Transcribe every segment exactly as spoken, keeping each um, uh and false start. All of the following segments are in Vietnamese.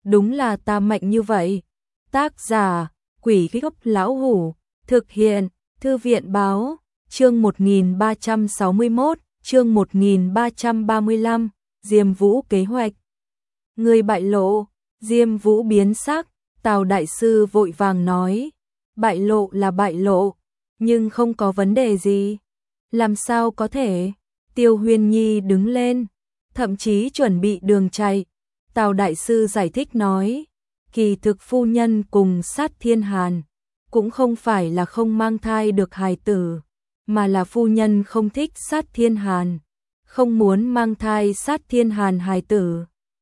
đúng là ta mạnh như vậy. Tác giả, Quỷ Gốc Lão Hủ, thực hiện, Thư viện Báo, chương một nghìn ba trăm sáu mươi mốt, chương một nghìn ba trăm ba mươi lăm, Diêm Vũ kế hoạch. Người bại lộ, Diêm Vũ biến sắc, Tào đại sư vội vàng nói, bại lộ là bại lộ, nhưng không có vấn đề gì. Làm sao có thể? Tiêu Huyên Nhi đứng lên, thậm chí chuẩn bị đường chạy. Tào đại sư giải thích nói, kỳ thực phu nhân cùng Sát Thiên Hàn cũng không phải là không mang thai được hài tử, mà là phu nhân không thích Sát Thiên Hàn, không muốn mang thai Sát Thiên Hàn hài tử.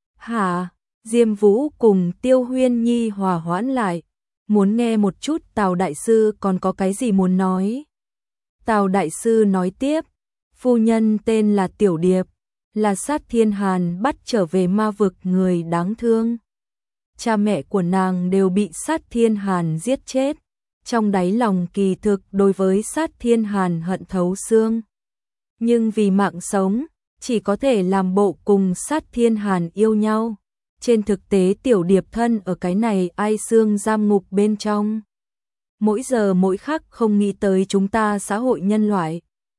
Hả? Diêm Vũ cùng Tiêu Huyên Nhi hòa hoãn lại, muốn nghe một chút Tào đại sư còn có cái gì muốn nói. Tào đại sư nói tiếp, phu nhân tên là Tiểu Điệp, là Sát Thiên Hàn bắt trở về ma vực người đáng thương. Cha mẹ của nàng đều bị Sát Thiên Hàn giết chết, trong đáy lòng kỳ thực đối với Sát Thiên Hàn hận thấu xương. Nhưng vì mạng sống, chỉ có thể làm bộ cùng Sát Thiên Hàn yêu nhau. Trên thực tế Tiểu Điệp thân ở cái này ai xương giam ngục bên trong. Mỗi giờ mỗi khắc không nghĩ tới chúng ta xã hội nhân loại.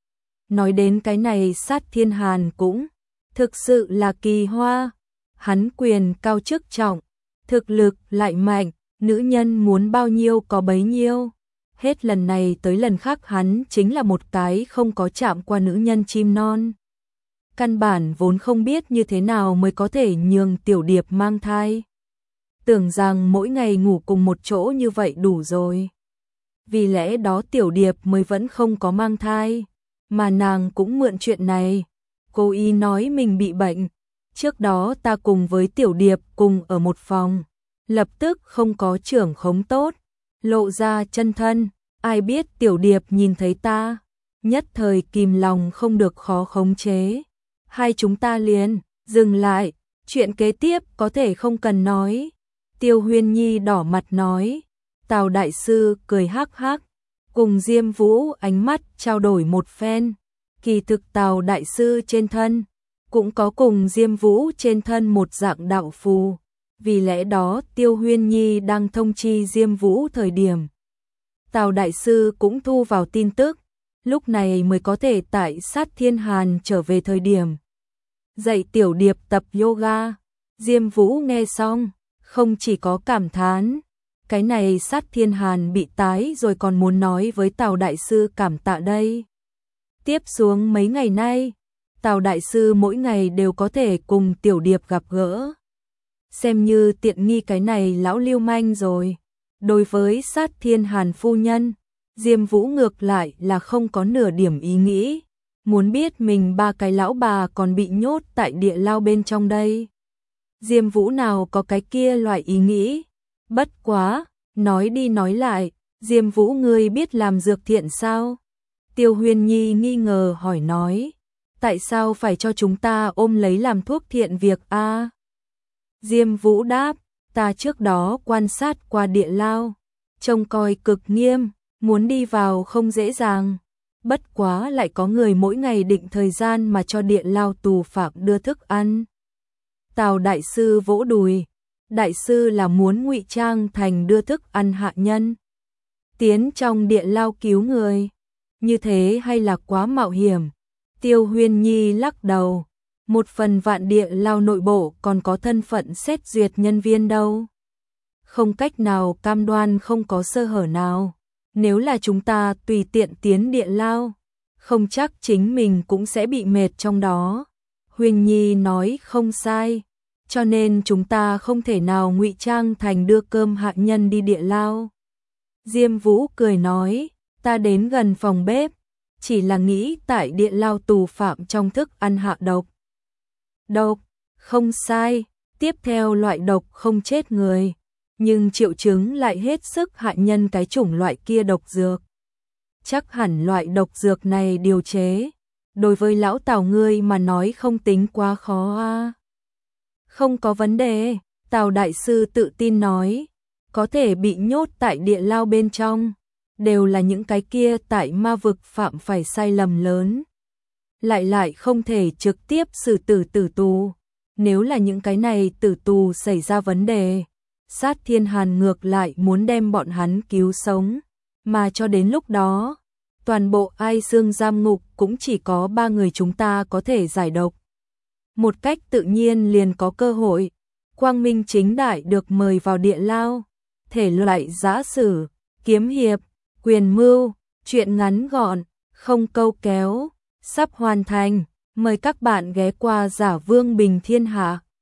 Nói đến cái này Sát Thiên Hàn cũng thực sự là kỳ hoa. Hắn quyền cao chức trọng, thực lực lại mạnh, nữ nhân muốn bao nhiêu có bấy nhiêu. Hết lần này tới lần khác hắn chính là một cái không có chạm qua nữ nhân chim non. Căn bản vốn không biết như thế nào mới có thể nhường Tiểu Điệp mang thai. Tưởng rằng mỗi ngày ngủ cùng một chỗ như vậy đủ rồi. Vì lẽ đó Tiểu Điệp mới vẫn không có mang thai, mà nàng cũng mượn chuyện này. Cô y nói mình bị bệnh. Trước đó ta cùng với Tiểu Điệp cùng ở một phòng, lập tức không có trưởng khống tốt, lộ ra chân thân. Ai biết Tiểu Điệp nhìn thấy ta, nhất thời kìm lòng không được khó khống chế. Hai chúng ta liền dừng lại, chuyện kế tiếp có thể không cần nói. Tiêu Huyên Nhi đỏ mặt nói. Tào đại sư cười hắc hắc, cùng Diêm Vũ ánh mắt trao đổi một phen. Kỳ thực Tào đại sư trên thân cũng có cùng Diêm Vũ trên thân một dạng đạo phù, vì lẽ đó Tiêu Huyên Nhi đang thông chi Diêm Vũ thời điểm, Tào đại sư cũng thu vào tin tức, lúc này mới có thể tại Sát Thiên Hàn trở về thời điểm dạy Tiểu Điệp tập yoga. Diêm Vũ nghe xong, không chỉ có cảm thán, cái này Sát Thiên Hàn bị tái rồi còn muốn nói với Tào đại sư cảm tạ đây. Tiếp xuống mấy ngày nay, Tào đại sư mỗi ngày đều có thể cùng Tiểu Điệp gặp gỡ. Xem như tiện nghi cái này lão lưu manh rồi. Đối với Sát Thiên Hàn phu nhân, Diêm Vũ ngược lại là không có nửa điểm ý nghĩ. Muốn biết mình ba cái lão bà còn bị nhốt tại địa lao bên trong đây. Diêm Vũ nào có cái kia loại ý nghĩ. Bất quá, nói đi nói lại, Diêm Vũ ngươi biết làm dược thiện sao? Tiêu Huyên Nhi nghi ngờ hỏi nói. Tại sao phải cho chúng ta ôm lấy làm thuốc thiện việc a? À? Diêm Vũ đáp, ta trước đó quan sát qua địa lao, trông coi cực nghiêm, muốn đi vào không dễ dàng. Bất quá lại có người mỗi ngày định thời gian mà cho địa lao tù phạm đưa thức ăn. Tào đại sư vỗ đùi, đại sư là muốn ngụy trang thành đưa thức ăn hạ nhân, tiến trong địa lao cứu người, như thế hay là quá mạo hiểm. Tiêu Huyên Nhi lắc đầu, một phần vạn địa lao nội bộ còn có thân phận xét duyệt nhân viên đâu. Không cách nào cam đoan không có sơ hở nào. Nếu là chúng ta tùy tiện tiến địa lao, không chắc chính mình cũng sẽ bị mệt trong đó. Huyên Nhi nói không sai, cho nên chúng ta không thể nào ngụy trang thành đưa cơm hạ nhân đi địa lao. Diêm Vũ cười nói, ta đến gần phòng bếp, chỉ là nghĩ tại địa lao tù phạm trong thức ăn hạ độc. Độc, không sai, tiếp theo loại độc không chết người, nhưng triệu chứng lại hết sức hại nhân cái chủng loại kia độc dược. Chắc hẳn loại độc dược này điều chế, đối với lão Tào ngươi mà nói không tính quá khó a. À. Không có vấn đề, Tào đại sư tự tin nói, có thể bị nhốt tại địa lao bên trong, đều là những cái kia tại ma vực phạm phải sai lầm lớn. Lại lại không thể trực tiếp xử tử tử tù, Nếu là những cái này tử tù xảy ra vấn đề, Sát Thiên Hàn ngược lại muốn đem bọn hắn cứu sống, mà cho đến lúc đó, toàn bộ Ai Dương giam ngục cũng chỉ có ba người chúng ta có thể giải độc. Một cách tự nhiên liền có cơ hội, quang minh chính đại được mời vào địa lao, thể loại giã sử, kiếm hiệp, quyền mưu, truyện ngắn gọn, không câu kéo, sắp hoàn thành, mời các bạn ghé qua Giả Vương Bình Thiên Hạ.